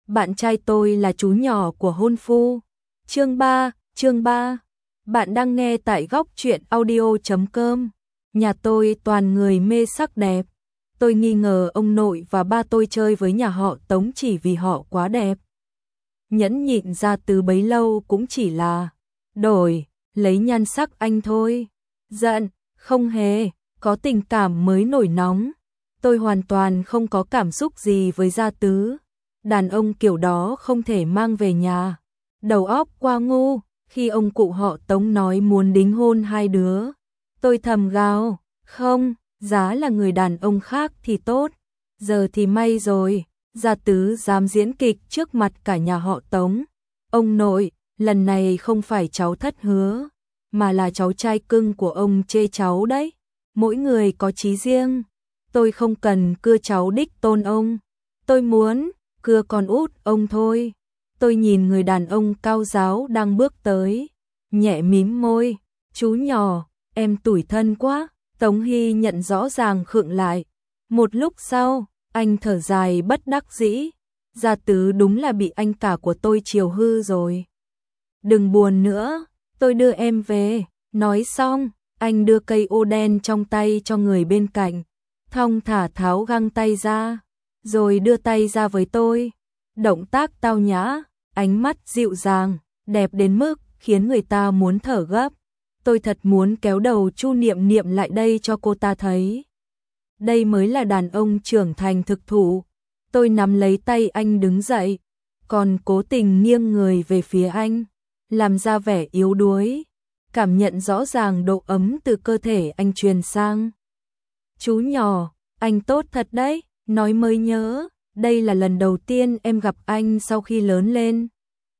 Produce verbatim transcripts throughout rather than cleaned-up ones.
bạn trai tôi là chú nhỏ của hôn phu. Chương ba, chương ba. Bạn đang nghe tại góc truyện audio chấm com. Nhà tôi toàn người mê sắc đẹp. Tôi nghi ngờ ông nội và ba tôi chơi với nhà họ Tống chỉ vì họ quá đẹp. Nhẫn nhịn ra từ bấy lâu cũng chỉ là đổi, lấy nhan sắc anh thôi. Giận, không hề, có tình cảm mới nổi nóng. Tôi hoàn toàn không có cảm xúc gì với Gia Tứ. Đàn ông kiểu đó không thể mang về nhà. Đầu óc quá ngu, khi ông cụ họ Tống nói muốn đính hôn hai đứa. Tôi thầm gào, không, giá là người đàn ông khác thì tốt. Giờ thì may rồi, Gia Tứ dám diễn kịch trước mặt cả nhà họ Tống. Ông nội, lần này không phải cháu thất hứa, mà là cháu trai cưng của ông chê cháu đấy. Mỗi người có chí riêng. Tôi không cần cưa cháu đích tôn ông. Tôi muốn cưa con út ông thôi. Tôi nhìn người đàn ông cao ráo đang bước tới, nhẹ mím môi. Chú nhỏ, em tủi thân quá. Tống Hy nhận rõ ràng khựng lại. Một lúc sau, anh thở dài bất đắc dĩ. Gia Tứ đúng là bị anh cả của tôi chiều hư rồi. Đừng buồn nữa, tôi đưa em về. Nói xong, anh đưa cây ô đen trong tay cho người bên cạnh, thong thả tháo găng tay ra, rồi đưa tay ra với tôi. Động tác tao nhã, ánh mắt dịu dàng, đẹp đến mức khiến người ta muốn thở gấp. Tôi thật muốn kéo đầu Chu Niệm Niệm lại đây cho cô ta thấy. Đây mới là đàn ông trưởng thành thực thụ. Tôi nắm lấy tay anh đứng dậy, còn cố tình nghiêng người về phía anh, làm ra vẻ yếu đuối, cảm nhận rõ ràng độ ấm từ cơ thể anh truyền sang. Chú nhỏ, anh tốt thật đấy, nói mới nhớ, đây là lần đầu tiên em gặp anh sau khi lớn lên.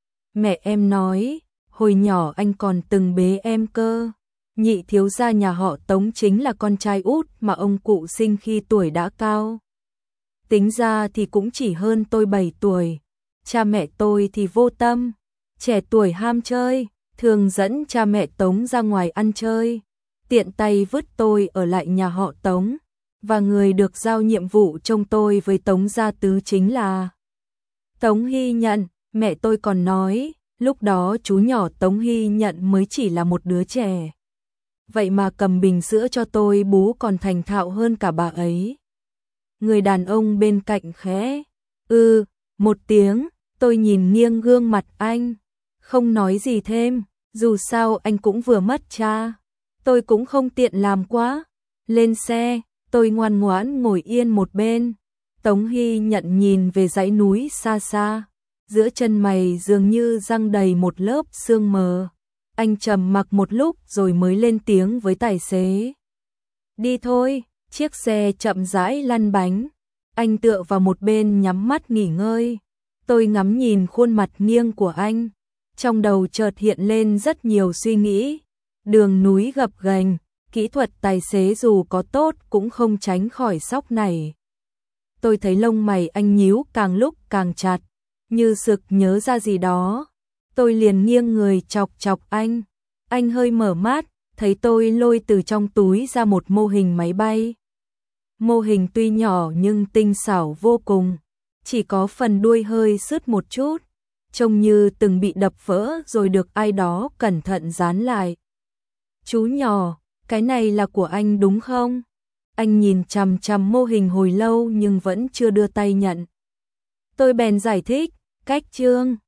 Mẹ em nói, hồi nhỏ anh còn từng bế em cơ. Nhị thiếu gia nhà họ Tống chính là con trai út mà ông cụ sinh khi tuổi đã cao. Tính ra thì cũng chỉ hơn tôi bảy tuổi. Cha mẹ tôi thì vô tâm, trẻ tuổi ham chơi, thường dẫn cha mẹ Tống ra ngoài ăn chơi, tiện tay vứt tôi ở lại nhà họ Tống. Và người được giao nhiệm vụ trông tôi với Tống Gia Tứ chính là Tống Hy Nhận. Mẹ tôi còn nói, lúc đó chú nhỏ Tống Hy Nhận mới chỉ là một đứa trẻ. Vậy mà cầm bình sữa cho tôi bú còn thành thạo hơn cả bà ấy. Người đàn ông bên cạnh khẽ ư, một tiếng. Tôi nhìn nghiêng gương mặt anh, không nói gì thêm, dù sao anh cũng vừa mất cha. Tôi cũng không tiện làm quá. Lên xe, tôi ngoan ngoãn ngồi yên một bên. Tống Hy Nhận nhìn về dãy núi xa xa, giữa chân mày dường như răng đầy một lớp sương mờ. Anh trầm mặc một lúc rồi mới lên tiếng với tài xế. Đi thôi. Chiếc xe chậm rãi lăn bánh. Anh tựa vào một bên nhắm mắt nghỉ ngơi. Tôi ngắm nhìn khuôn mặt nghiêng của anh. Trong đầu chợt hiện lên rất nhiều suy nghĩ. Đường núi gập ghềnh, kỹ thuật tài xế dù có tốt cũng không tránh khỏi sóc này. Tôi thấy lông mày anh nhíu càng lúc càng chặt, như sực nhớ ra gì đó. Tôi liền nghiêng người chọc chọc anh. Anh hơi mở mắt, thấy tôi lôi từ trong túi ra một mô hình máy bay. Mô hình tuy nhỏ nhưng tinh xảo vô cùng, chỉ có phần đuôi hơi sứt một chút, trông như từng bị đập vỡ rồi được ai đó cẩn thận dán lại. Chú nhỏ, cái này là của anh đúng không? Anh nhìn chằm chằm mô hình hồi lâu nhưng vẫn chưa đưa tay nhận. Tôi bèn giải thích, cách trương.